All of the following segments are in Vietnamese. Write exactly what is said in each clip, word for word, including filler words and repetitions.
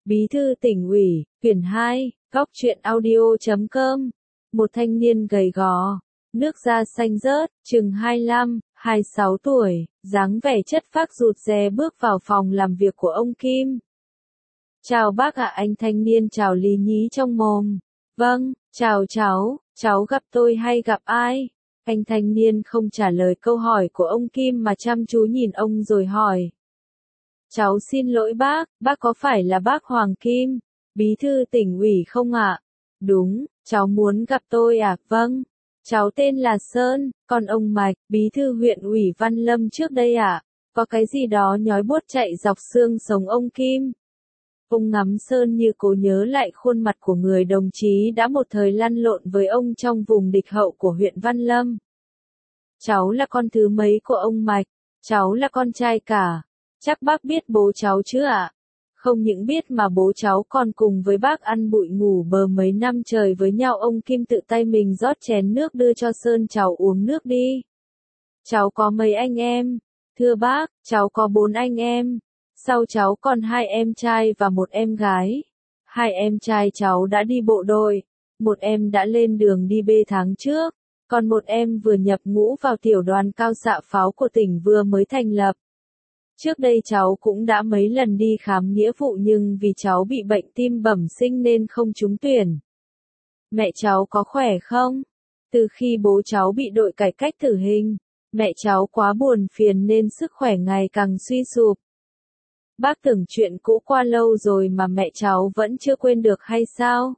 Bí thư tỉnh ủy, quyển hai, góc truyện audio chấm com. Một thanh niên gầy gò, nước da xanh rớt, chừng hai mươi lăm, hai mươi sáu tuổi, dáng vẻ chất phác rụt rè bước vào phòng làm việc của ông Kim. Chào bác ạ, anh thanh niên chào lý nhí trong mồm. Vâng, chào cháu, cháu gặp tôi hay gặp ai? Anh thanh niên không trả lời câu hỏi của ông Kim mà chăm chú nhìn ông rồi hỏi. Cháu xin lỗi bác, bác có phải là bác Hoàng Kim, bí thư tỉnh ủy không ạ? Đúng, cháu muốn gặp tôi à? Vâng, cháu tên là Sơn, còn ông Mạch, bí thư huyện ủy Văn Lâm trước đây ạ? Có cái gì đó nhói buốt chạy dọc xương sống ông Kim. Ông ngắm Sơn như cố nhớ lại khuôn mặt của người đồng chí đã một thời lăn lộn với ông trong vùng địch hậu của huyện Văn Lâm. Cháu là con thứ mấy của ông Mạch? Cháu là con trai cả. Chắc bác biết bố cháu chứ ạ? Không những biết mà bố cháu còn cùng với bác ăn bụi ngủ bờ mấy năm trời với nhau. Ông Kim tự tay mình rót chén nước đưa cho Sơn, cháu uống nước đi. Cháu có mấy anh em? Thưa bác, cháu có bốn anh em. Sau cháu còn hai em trai và một em gái. Hai em trai cháu đã đi bộ đội, một em đã lên đường đi bê tháng trước, còn một em vừa nhập ngũ vào tiểu đoàn cao xạ pháo của tỉnh vừa mới thành lập. Trước đây cháu cũng đã mấy lần đi khám nghĩa vụ nhưng vì cháu bị bệnh tim bẩm sinh nên không trúng tuyển. Mẹ cháu có khỏe không? Từ khi bố cháu bị đội cải cách tử hình, mẹ cháu quá buồn phiền nên sức khỏe ngày càng suy sụp. Bác tưởng chuyện cũ qua lâu rồi mà mẹ cháu vẫn chưa quên được hay sao?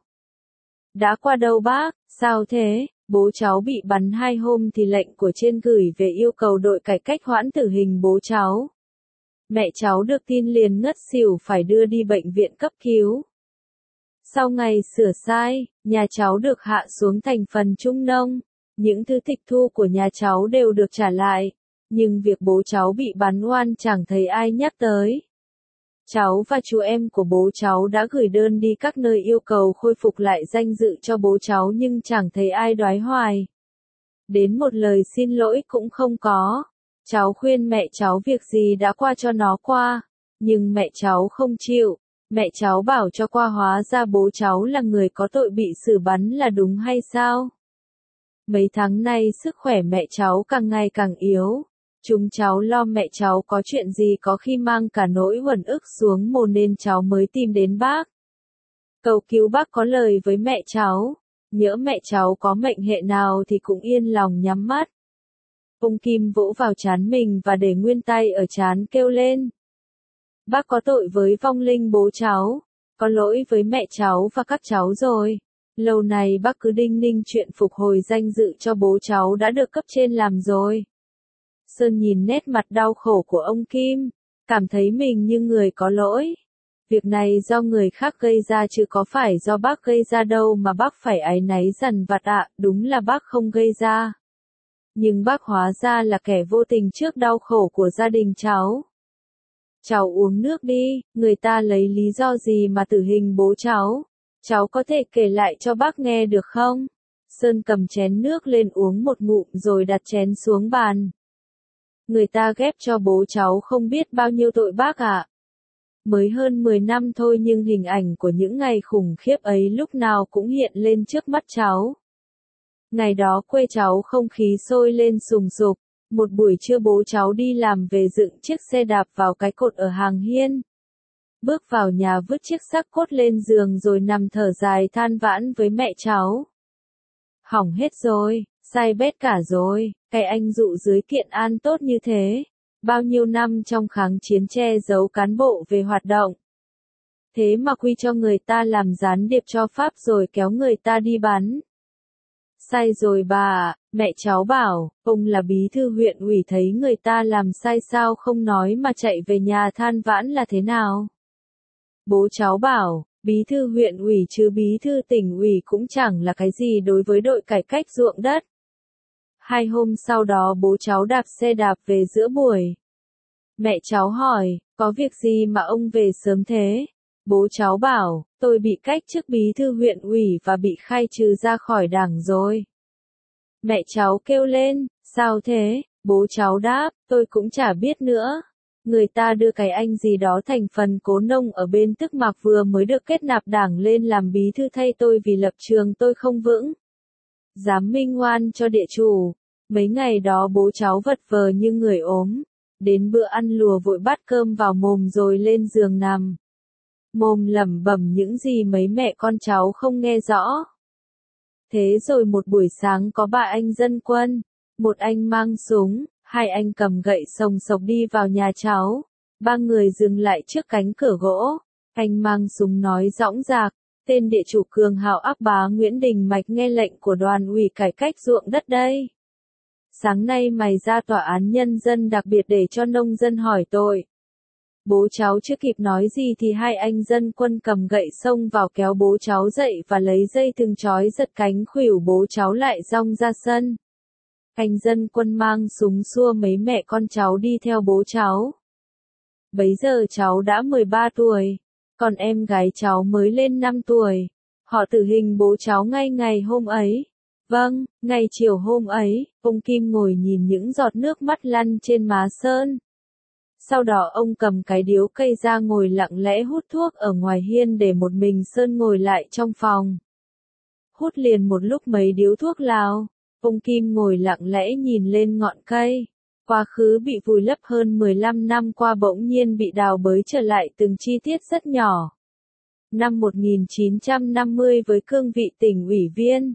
Đã qua đâu bác, sao thế? Bố cháu bị bắn hai hôm thì lệnh của trên gửi về yêu cầu đội cải cách hoãn tử hình bố cháu. Mẹ cháu được tin liền ngất xỉu phải đưa đi bệnh viện cấp cứu. Sau ngày sửa sai, nhà cháu được hạ xuống thành phần trung nông. Những thứ tịch thu của nhà cháu đều được trả lại. Nhưng việc bố cháu bị bắn oan chẳng thấy ai nhắc tới. Cháu và chú em của bố cháu đã gửi đơn đi các nơi yêu cầu khôi phục lại danh dự cho bố cháu nhưng chẳng thấy ai đoái hoài. Đến một lời xin lỗi cũng không có. Cháu khuyên mẹ cháu việc gì đã qua cho nó qua, nhưng mẹ cháu không chịu. Mẹ cháu bảo cho qua, hóa ra bố cháu là người có tội bị xử bắn là đúng hay sao? Mấy tháng nay sức khỏe mẹ cháu càng ngày càng yếu. Chúng cháu lo mẹ cháu có chuyện gì có khi mang cả nỗi uẩn ức xuống mồ nên cháu mới tìm đến bác. Cầu cứu bác có lời với mẹ cháu. Nhỡ mẹ cháu có mệnh hệ nào thì cũng yên lòng nhắm mắt. Ông Kim vỗ vào trán mình và để nguyên tay ở trán kêu lên. Bác có tội với vong linh bố cháu, có lỗi với mẹ cháu và các cháu rồi. Lâu này bác cứ đinh ninh chuyện phục hồi danh dự cho bố cháu đã được cấp trên làm rồi. Sơn nhìn nét mặt đau khổ của ông Kim, cảm thấy mình như người có lỗi. Việc này do người khác gây ra chứ có phải do bác gây ra đâu mà bác phải áy náy dằn vặt ạ, đúng là bác không gây ra. Nhưng bác hóa ra là kẻ vô tình trước đau khổ của gia đình cháu. Cháu uống nước đi, người ta lấy lý do gì mà tử hình bố cháu? Cháu có thể kể lại cho bác nghe được không? Sơn cầm chén nước lên uống một ngụm rồi đặt chén xuống bàn. Người ta ghép cho bố cháu không biết bao nhiêu tội bác ạ. Mới hơn mười năm thôi nhưng hình ảnh của những ngày khủng khiếp ấy lúc nào cũng hiện lên trước mắt cháu. Ngày đó quê cháu không khí sôi lên sùng sục. Một buổi trưa bố cháu đi làm về dựng chiếc xe đạp vào cái cột ở hàng hiên. Bước vào nhà vứt chiếc xác cốt lên giường rồi nằm thở dài than vãn với mẹ cháu. Hỏng hết rồi, sai bét cả rồi, cái anh dụ dưới kiện an tốt như thế. Bao nhiêu năm trong kháng chiến che giấu cán bộ về hoạt động. Thế mà quy cho người ta làm gián điệp cho Pháp rồi kéo người ta đi bắn. Sai rồi bà ạ, mẹ cháu bảo, ông là bí thư huyện ủy thấy người ta làm sai sao không nói mà chạy về nhà than vãn là thế nào? Bố cháu bảo, bí thư huyện ủy chứ bí thư tỉnh ủy cũng chẳng là cái gì đối với đội cải cách ruộng đất. Hai hôm sau đó bố cháu đạp xe đạp về giữa buổi. Mẹ cháu hỏi, có việc gì mà ông về sớm thế? Bố cháu bảo, tôi bị cách chức bí thư huyện ủy và bị khai trừ ra khỏi đảng rồi. Mẹ cháu kêu lên, sao thế? Bố cháu đáp, tôi cũng chả biết nữa. Người ta đưa cái anh gì đó thành phần cố nông ở bên Tức Mạc vừa mới được kết nạp đảng lên làm bí thư thay tôi vì lập trường tôi không vững. Dám minh oan cho địa chủ. Mấy ngày đó bố cháu vật vờ như người ốm. Đến bữa ăn lùa vội bắt cơm vào mồm rồi lên giường nằm. Mồm lẩm bẩm những gì mấy mẹ con cháu không nghe rõ. Thế rồi một buổi sáng có ba anh dân quân, một anh mang súng, hai anh cầm gậy sồng sộc đi vào nhà cháu. Ba người dừng lại trước cánh cửa gỗ. Anh mang súng nói dõng dạc, tên địa chủ cường hào ác bá Nguyễn Đình Mạch nghe lệnh của đoàn ủy cải cách ruộng đất đây. Sáng nay mày ra tòa án nhân dân đặc biệt để cho nông dân hỏi tội. Bố cháu chưa kịp nói gì thì hai anh dân quân cầm gậy xông vào kéo bố cháu dậy và lấy dây thừng trói giật cánh khuỷu bố cháu lại rong ra sân. Anh dân quân mang súng xua mấy mẹ con cháu đi theo bố cháu. Bấy giờ cháu đã mười ba tuổi, còn em gái cháu mới lên năm tuổi. Họ tử hình bố cháu ngay ngày hôm ấy. Vâng, ngày chiều hôm ấy, ông Kim ngồi nhìn những giọt nước mắt lăn trên má Sơn. Sau đó ông cầm cái điếu cây ra ngồi lặng lẽ hút thuốc ở ngoài hiên để một mình Sơn ngồi lại trong phòng. Hút liền một lúc mấy điếu thuốc lào, ông Kim ngồi lặng lẽ nhìn lên ngọn cây. Quá khứ bị vùi lấp hơn mười lăm năm qua bỗng nhiên bị đào bới trở lại từng chi tiết rất nhỏ. Năm một nghìn chín trăm năm mươi với cương vị tỉnh ủy viên,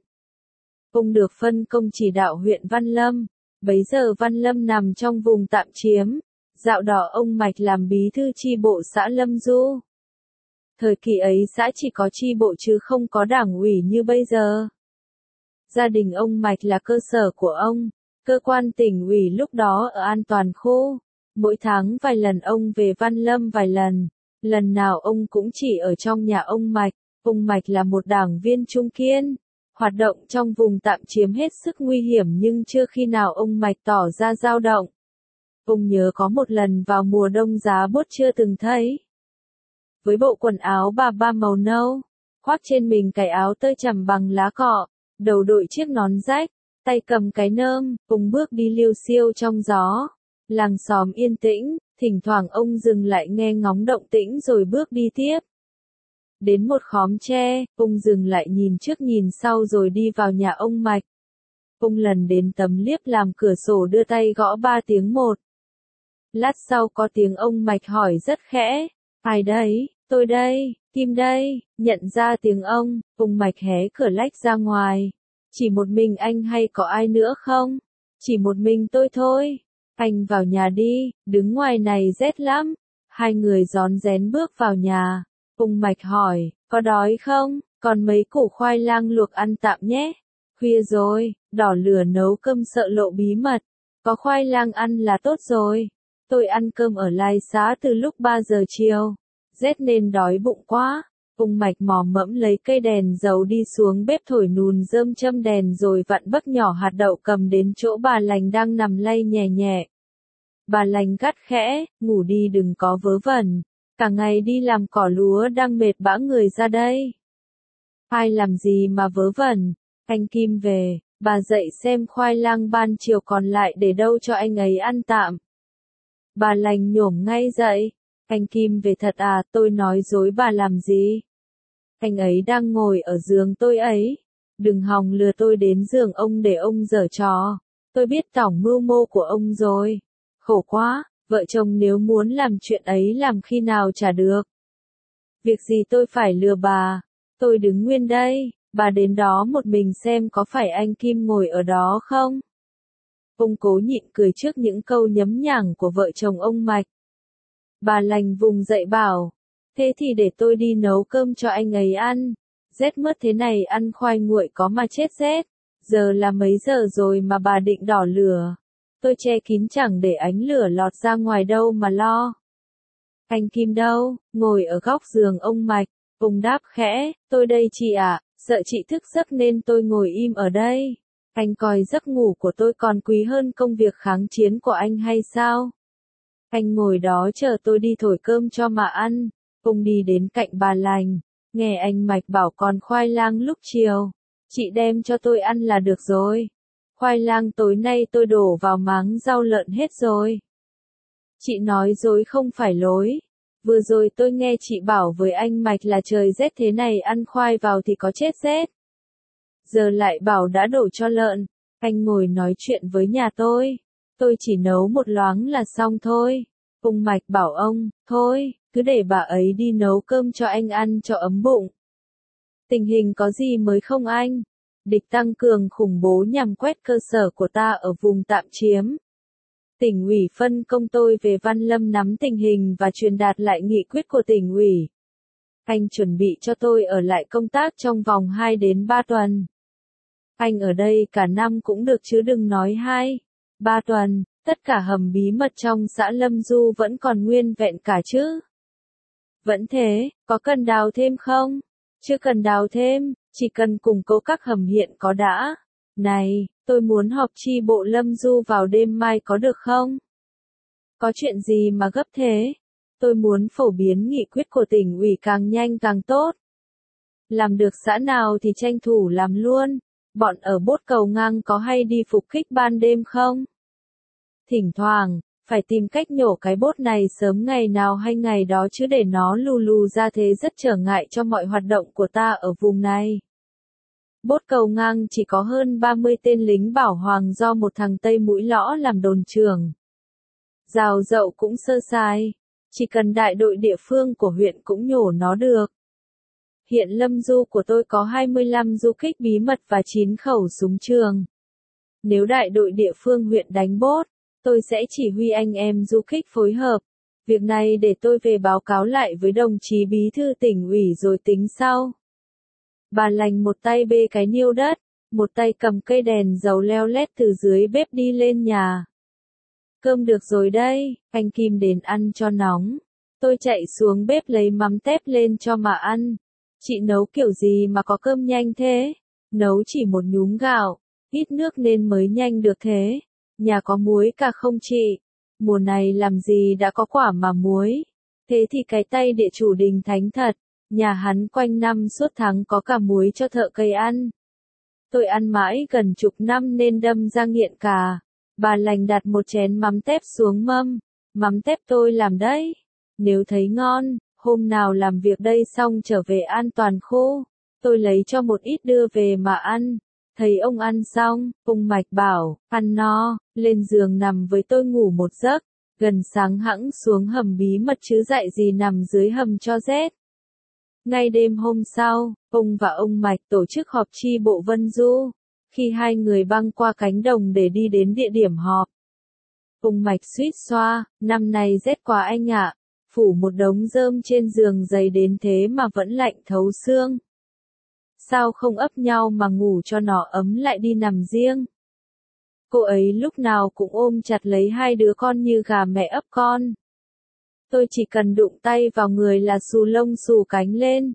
ông được phân công chỉ đạo huyện Văn Lâm. Bấy giờ Văn Lâm nằm trong vùng tạm chiếm. Dạo đó ông Mạch làm bí thư chi bộ xã Lâm Du. Thời kỳ ấy xã chỉ có chi bộ chứ không có đảng ủy như bây giờ. Gia đình ông Mạch là cơ sở của ông. Cơ quan tỉnh ủy lúc đó ở An Toàn khu. Mỗi tháng vài lần ông về Văn Lâm vài lần. Lần nào ông cũng chỉ ở trong nhà ông Mạch. Ông Mạch là một đảng viên trung kiên. Hoạt động trong vùng tạm chiếm hết sức nguy hiểm nhưng chưa khi nào ông Mạch tỏ ra dao động. Ông nhớ có một lần vào mùa đông giá buốt chưa từng thấy. Với bộ quần áo bà ba màu nâu, khoác trên mình cái áo tơi chằm bằng lá cọ, đầu đội chiếc nón rách, tay cầm cái nơm, ông bước đi liêu xiêu trong gió. Làng xóm yên tĩnh, thỉnh thoảng ông dừng lại nghe ngóng động tĩnh rồi bước đi tiếp. Đến một khóm tre, ông dừng lại nhìn trước nhìn sau rồi đi vào nhà ông Mạch. Ông lần đến tấm liếp làm cửa sổ đưa tay gõ ba tiếng một. Lát sau có tiếng ông Mạch hỏi rất khẽ, ai đấy, tôi đây, Kim đây, nhận ra tiếng ông, ông Mạch hé cửa lách ra ngoài. Chỉ một mình anh hay có ai nữa không? Chỉ một mình tôi thôi. Anh vào nhà đi, đứng ngoài này rét lắm. Hai người rón rén bước vào nhà. Ông Mạch hỏi, có đói không? Còn mấy củ khoai lang luộc ăn tạm nhé. Khuya rồi, đỏ lửa nấu cơm sợ lộ bí mật. Có khoai lang ăn là tốt rồi. Tôi ăn cơm ở Lai Xá từ lúc ba giờ chiều. Rét nên đói bụng quá. Ông Mạch mò mẫm lấy cây đèn dầu đi xuống bếp thổi nùn rơm châm đèn rồi vặn bấc nhỏ hạt đậu cầm đến chỗ bà Lành đang nằm lay nhẹ nhẹ. Bà Lành gắt khẽ, ngủ đi đừng có vớ vẩn. Cả ngày đi làm cỏ lúa đang mệt bã người ra đây. Ai làm gì mà vớ vẩn, anh Kim về, bà dậy xem khoai lang ban chiều còn lại để đâu cho anh ấy ăn tạm. Bà Lành nhổm ngay dậy, anh Kim về thật à, tôi nói dối bà làm gì? Anh ấy đang ngồi ở giường tôi ấy, đừng hòng lừa tôi đến giường ông để ông giở trò, tôi biết tổng mưu mô của ông rồi. Khổ quá, vợ chồng nếu muốn làm chuyện ấy làm khi nào trả được. Việc gì tôi phải lừa bà, tôi đứng nguyên đây, bà đến đó một mình xem có phải anh Kim ngồi ở đó không? Ông cố nhịn cười trước những câu nhấm nhảng của vợ chồng ông Mạch. Bà Lành vùng dậy bảo, thế thì để tôi đi nấu cơm cho anh ấy ăn. Rét mướt thế này ăn khoai nguội có mà chết rét. Giờ là mấy giờ rồi mà bà định đỏ lửa. Tôi che kín chẳng để ánh lửa lọt ra ngoài đâu mà lo. Anh Kim đâu, ngồi ở góc giường ông Mạch. Ông đáp khẽ, tôi đây chị ạ, sợ chị thức giấc nên tôi ngồi im ở đây. Anh coi giấc ngủ của tôi còn quý hơn công việc kháng chiến của anh hay sao? Anh ngồi đó chờ tôi đi thổi cơm cho mà ăn. Ông đi đến cạnh bà Lành, nghe anh Mạch bảo còn khoai lang lúc chiều. Chị đem cho tôi ăn là được rồi. Khoai lang tối nay tôi đổ vào máng rau lợn hết rồi. Chị nói dối không phải lối. Vừa rồi tôi nghe chị bảo với anh Mạch là trời rét thế này ăn khoai vào thì có chết rét. Giờ lại bảo đã đổ cho lợn. Anh ngồi nói chuyện với nhà tôi. Tôi chỉ nấu một loáng là xong thôi. Ông Mạch bảo ông, thôi, cứ để bà ấy đi nấu cơm cho anh ăn cho ấm bụng. Tình hình có gì mới không anh? Địch tăng cường khủng bố nhằm quét cơ sở của ta ở vùng tạm chiếm. Tỉnh ủy phân công tôi về Văn Lâm nắm tình hình và truyền đạt lại nghị quyết của tỉnh ủy. Anh chuẩn bị cho tôi ở lại công tác trong vòng hai đến ba tuần. Anh ở đây cả năm cũng được chứ đừng nói hai, ba tuần, tất cả hầm bí mật trong xã Lâm Du vẫn còn nguyên vẹn cả chứ. Vẫn thế, có cần đào thêm không? Chưa cần đào thêm, chỉ cần củng cố các hầm hiện có đã. Này, tôi muốn họp chi bộ Lâm Du vào đêm mai có được không? Có chuyện gì mà gấp thế? Tôi muốn phổ biến nghị quyết của tỉnh ủy càng nhanh càng tốt. Làm được xã nào thì tranh thủ làm luôn. Bọn ở Bốt Cầu Ngang có hay đi phục kích ban đêm không? Thỉnh thoảng, phải tìm cách nhổ cái bốt này sớm ngày nào hay ngày đó chứ để nó lù lù ra thế rất trở ngại cho mọi hoạt động của ta ở vùng này. Bốt Cầu Ngang chỉ có hơn ba mươi tên lính bảo hoàng do một thằng Tây Mũi Lõ làm đồn trưởng. Rào Dậu cũng sơ sài, chỉ cần đại đội địa phương của huyện cũng nhổ nó được. Hiện Lâm Du của tôi có hai mươi lăm du kích bí mật và chín khẩu súng trường. Nếu đại đội địa phương huyện đánh bốt, tôi sẽ chỉ huy anh em du kích phối hợp. Việc này để tôi về báo cáo lại với đồng chí bí thư tỉnh ủy rồi tính sau. Bà Lành một tay bê cái niêu đất, một tay cầm cây đèn dầu leo lét từ dưới bếp đi lên nhà. Cơm được rồi đây, anh Kim đến ăn cho nóng. Tôi chạy xuống bếp lấy mắm tép lên cho mà ăn. Chị nấu kiểu gì mà có cơm nhanh thế? Nấu chỉ một nhúm gạo, ít nước nên mới nhanh được thế. Nhà có muối cả không chị? Mùa này làm gì đã có quả mà muối? Thế thì cái tay địa chủ Đình Thánh thật. Nhà hắn quanh năm suốt tháng có cả muối cho thợ cây ăn. Tôi ăn mãi gần chục năm nên đâm ra nghiện cả. Bà Lành đặt một chén mắm tép xuống mâm. Mắm tép tôi làm đấy. Nếu thấy ngon, hôm nào làm việc đây xong trở về an toàn khô. Tôi lấy cho một ít đưa về mà ăn. Thấy ông ăn xong, ông Mạch bảo, ăn no, lên giường nằm với tôi ngủ một giấc. Gần sáng hẵng xuống hầm bí mật chứ dạy gì nằm dưới hầm cho rét. Ngay đêm hôm sau, ông và ông Mạch tổ chức họp chi bộ Vân Du. Khi hai người băng qua cánh đồng để đi đến địa điểm họp. Ông Mạch suýt xoa, năm nay rét quá anh ạ. Phủ một đống rơm trên giường dày đến thế mà vẫn lạnh thấu xương. Sao không ấp nhau mà ngủ cho nó ấm lại đi nằm riêng? Cô ấy lúc nào cũng ôm chặt lấy hai đứa con như gà mẹ ấp con. Tôi chỉ cần đụng tay vào người là xù lông xù cánh lên.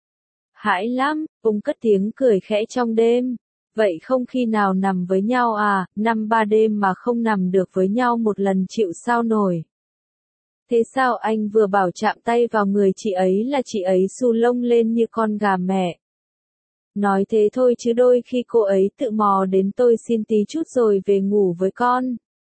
Hãi lắm, ông cất tiếng cười khẽ trong đêm. Vậy không khi nào nằm với nhau à, năm ba đêm mà không nằm được với nhau một lần chịu sao nổi. Thế sao anh vừa bảo chạm tay vào người chị ấy là chị ấy xù lông lên như con gà mẹ. Nói thế thôi chứ đôi khi cô ấy tự mò đến tôi xin tí chút rồi về ngủ với con.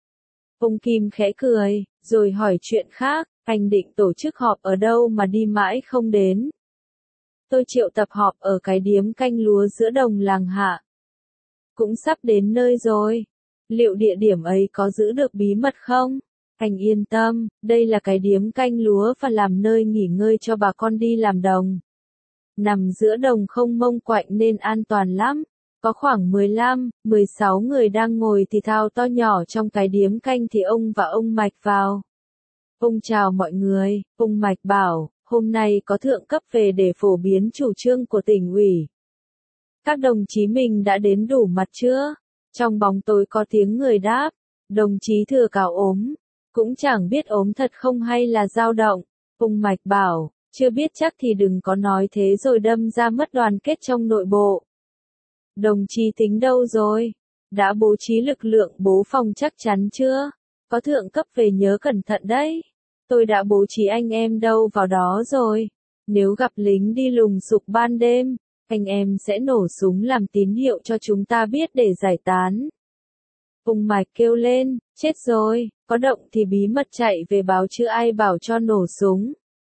Ông Kim khẽ cười, rồi hỏi chuyện khác, anh định tổ chức họp ở đâu mà đi mãi không đến. Tôi triệu tập họp ở cái điếm canh lúa giữa đồng làng Hạ. Cũng sắp đến nơi rồi. Liệu địa điểm ấy có giữ được bí mật không? Anh yên tâm, đây là cái điếm canh lúa và làm nơi nghỉ ngơi cho bà con đi làm đồng. Nằm giữa đồng không mông quạnh nên an toàn lắm. Có khoảng mười lăm, mười sáu người đang ngồi thì thao to nhỏ trong cái điếm canh thì ông và ông Mạch vào. Ông chào mọi người, ông Mạch bảo, hôm nay có thượng cấp về để phổ biến chủ trương của tỉnh ủy. Các đồng chí mình đã đến đủ mặt chưa? Trong bóng tối có tiếng người đáp, đồng chí Thừa Cào ốm. Cũng chẳng biết ốm thật không hay là dao động. Ông Mạch bảo, chưa biết chắc thì đừng có nói thế rồi đâm ra mất đoàn kết trong nội bộ. Đồng chí tính đâu rồi? Đã bố trí lực lượng bố phòng chắc chắn chưa? Có thượng cấp về nhớ cẩn thận đấy. Tôi đã bố trí anh em đâu vào đó rồi. Nếu gặp lính đi lùng sục ban đêm, anh em sẽ nổ súng làm tín hiệu cho chúng ta biết để giải tán. Ung Mạch kêu lên, chết rồi, có động thì bí mật chạy về báo chứ ai bảo cho nổ súng.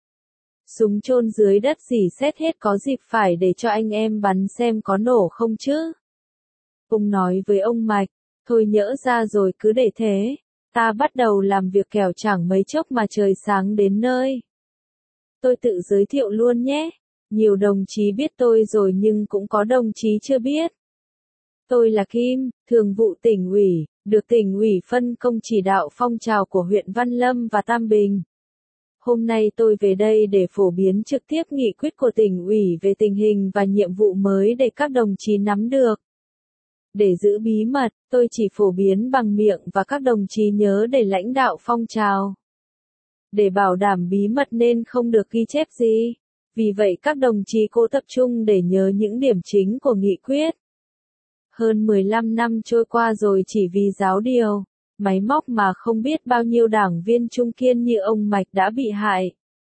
Súng chôn dưới đất dỉ xét hết có dịp phải để cho anh em bắn xem có nổ không chứ. Ung nói với ông Mạch, thôi nhỡ ra rồi cứ để thế, ta bắt đầu làm việc kẻo chẳng mấy chốc mà trời sáng đến nơi. Tôi tự giới thiệu luôn nhé, nhiều đồng chí biết tôi rồi nhưng cũng có đồng chí chưa biết. Tôi là Kim, thường vụ tỉnh ủy, được tỉnh ủy phân công chỉ đạo phong trào của huyện Văn Lâm và Tam Bình. Hôm nay tôi về đây để phổ biến trực tiếp nghị quyết của tỉnh ủy về tình hình và nhiệm vụ mới để các đồng chí nắm được. Để giữ bí mật, tôi chỉ phổ biến bằng miệng và các đồng chí nhớ để lãnh đạo phong trào. Để bảo đảm bí mật nên không được ghi chép gì. Vì vậy các đồng chí cố tập trung để nhớ những điểm chính của nghị quyết. Hơn mười lăm năm trôi qua rồi chỉ vì giáo điều, máy móc mà không biết bao nhiêu đảng viên trung kiên như ông Mạch đã bị hại.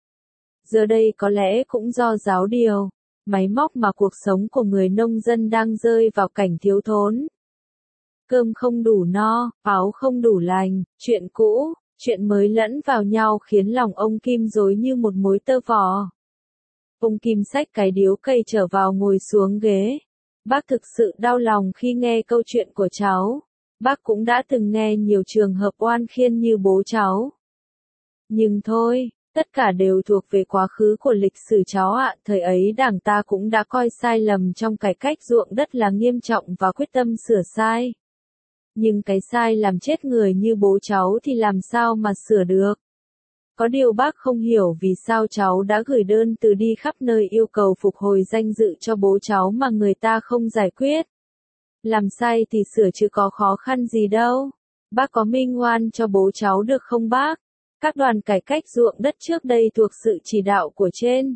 Giờ đây có lẽ cũng do giáo điều, máy móc mà cuộc sống của người nông dân đang rơi vào cảnh thiếu thốn. Cơm không đủ no, áo không đủ lành, chuyện cũ, chuyện mới lẫn vào nhau khiến lòng ông Kim rối như một mối tơ vò. Ông Kim xách cái điếu cây trở vào ngồi xuống ghế. Bác thực sự đau lòng khi nghe câu chuyện của cháu. Bác cũng đã từng nghe nhiều trường hợp oan khiên như bố cháu. Nhưng thôi, tất cả đều thuộc về quá khứ của lịch sử cháu ạ. Thời ấy đảng ta cũng đã coi sai lầm trong cải cách ruộng đất là nghiêm trọng và quyết tâm sửa sai. Nhưng cái sai làm chết người như bố cháu thì làm sao mà sửa được. Có điều bác không hiểu vì sao cháu đã gửi đơn từ đi khắp nơi yêu cầu phục hồi danh dự cho bố cháu mà người ta không giải quyết. Làm sai thì sửa chứ có khó khăn gì đâu. Bác có minh oan cho bố cháu được không bác? Các đoàn cải cách ruộng đất trước đây thuộc sự chỉ đạo của trên.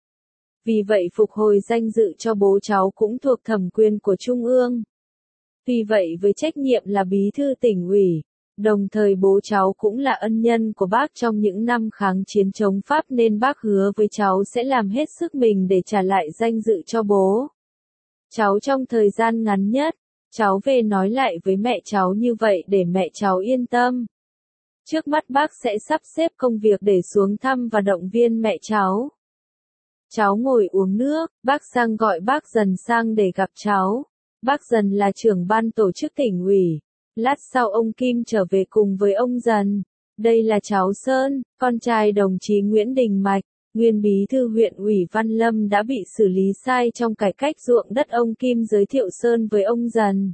Vì vậy phục hồi danh dự cho bố cháu cũng thuộc thẩm quyền của Trung ương. Tuy vậy với trách nhiệm là bí thư tỉnh ủy, đồng thời bố cháu cũng là ân nhân của bác trong những năm kháng chiến chống Pháp nên bác hứa với cháu sẽ làm hết sức mình để trả lại danh dự cho bố cháu trong thời gian ngắn nhất. Cháu về nói lại với mẹ cháu như vậy để mẹ cháu yên tâm. Trước mắt bác sẽ sắp xếp công việc để xuống thăm và động viên mẹ cháu. Cháu ngồi uống nước, bác Giang gọi bác Dần sang để gặp cháu. Bác Dần là trưởng ban tổ chức tỉnh ủy. Lát sau ông Kim trở về cùng với ông Dần. Đây là cháu Sơn, con trai đồng chí Nguyễn Đình Mạch, nguyên bí thư huyện ủy Văn Lâm đã bị xử lý sai trong cải cách ruộng đất. Ông Kim giới thiệu Sơn với ông Dần.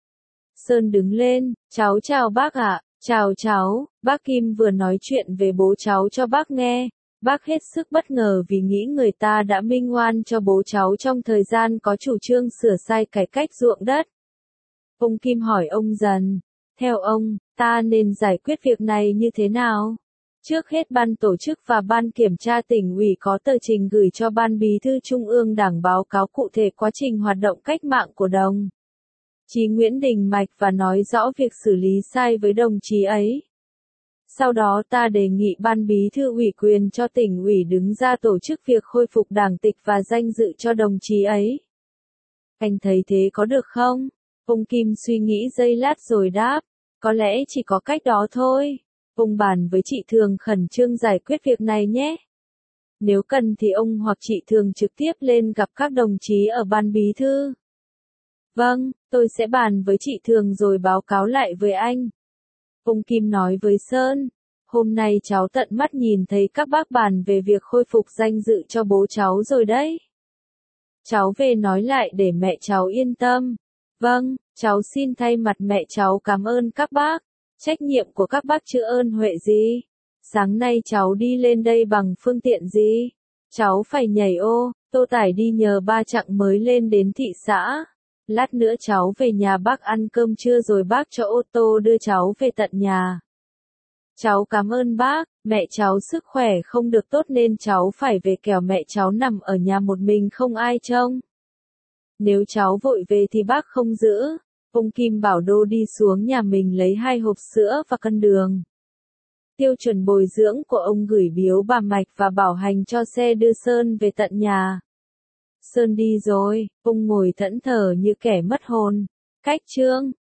Sơn đứng lên, cháu chào bác ạ, chào cháu, bác Kim vừa nói chuyện về bố cháu cho bác nghe. Bác hết sức bất ngờ vì nghĩ người ta đã minh oan cho bố cháu trong thời gian có chủ trương sửa sai cải cách ruộng đất. Ông Kim hỏi ông Dần, theo ông, ta nên giải quyết việc này như thế nào? Trước hết ban tổ chức và ban kiểm tra tỉnh ủy có tờ trình gửi cho ban bí thư Trung ương Đảng báo cáo cụ thể quá trình hoạt động cách mạng của đồng chí Nguyễn Đình Mạch và nói rõ việc xử lý sai với đồng chí ấy. Sau đó ta đề nghị ban bí thư ủy quyền cho tỉnh ủy đứng ra tổ chức việc khôi phục đảng tịch và danh dự cho đồng chí ấy. Anh thấy thế có được không? Ông Kim suy nghĩ giây lát rồi đáp, có lẽ chỉ có cách đó thôi. Ông bàn với chị Thường khẩn trương giải quyết việc này nhé. Nếu cần thì ông hoặc chị Thường trực tiếp lên gặp các đồng chí ở ban bí thư. Vâng, tôi sẽ bàn với chị Thường rồi báo cáo lại với anh. Ông Kim nói với Sơn, hôm nay cháu tận mắt nhìn thấy các bác bàn về việc khôi phục danh dự cho bố cháu rồi đấy. Cháu về nói lại để mẹ cháu yên tâm. Vâng, cháu xin thay mặt mẹ cháu cảm ơn các bác. Trách nhiệm của các bác chưa ơn huệ gì? Sáng nay cháu đi lên đây bằng phương tiện gì? Cháu phải nhảy ô, tô tải đi nhờ ba chặng mới lên đến thị xã. Lát nữa cháu về nhà bác ăn cơm trưa rồi bác cho ô tô đưa cháu về tận nhà. Cháu cảm ơn bác, mẹ cháu sức khỏe không được tốt nên cháu phải về kẻo mẹ cháu nằm ở nhà một mình không ai trông. Nếu cháu vội về thì bác không giữ. Ông Kim bảo Đô đi xuống nhà mình lấy hai hộp sữa và cân đường. Tiêu chuẩn bồi dưỡng của ông gửi biếu bà Mạch và bảo hành cho xe đưa Sơn về tận nhà. Sơn đi rồi, ông ngồi thẫn thờ như kẻ mất hồn. Cách chương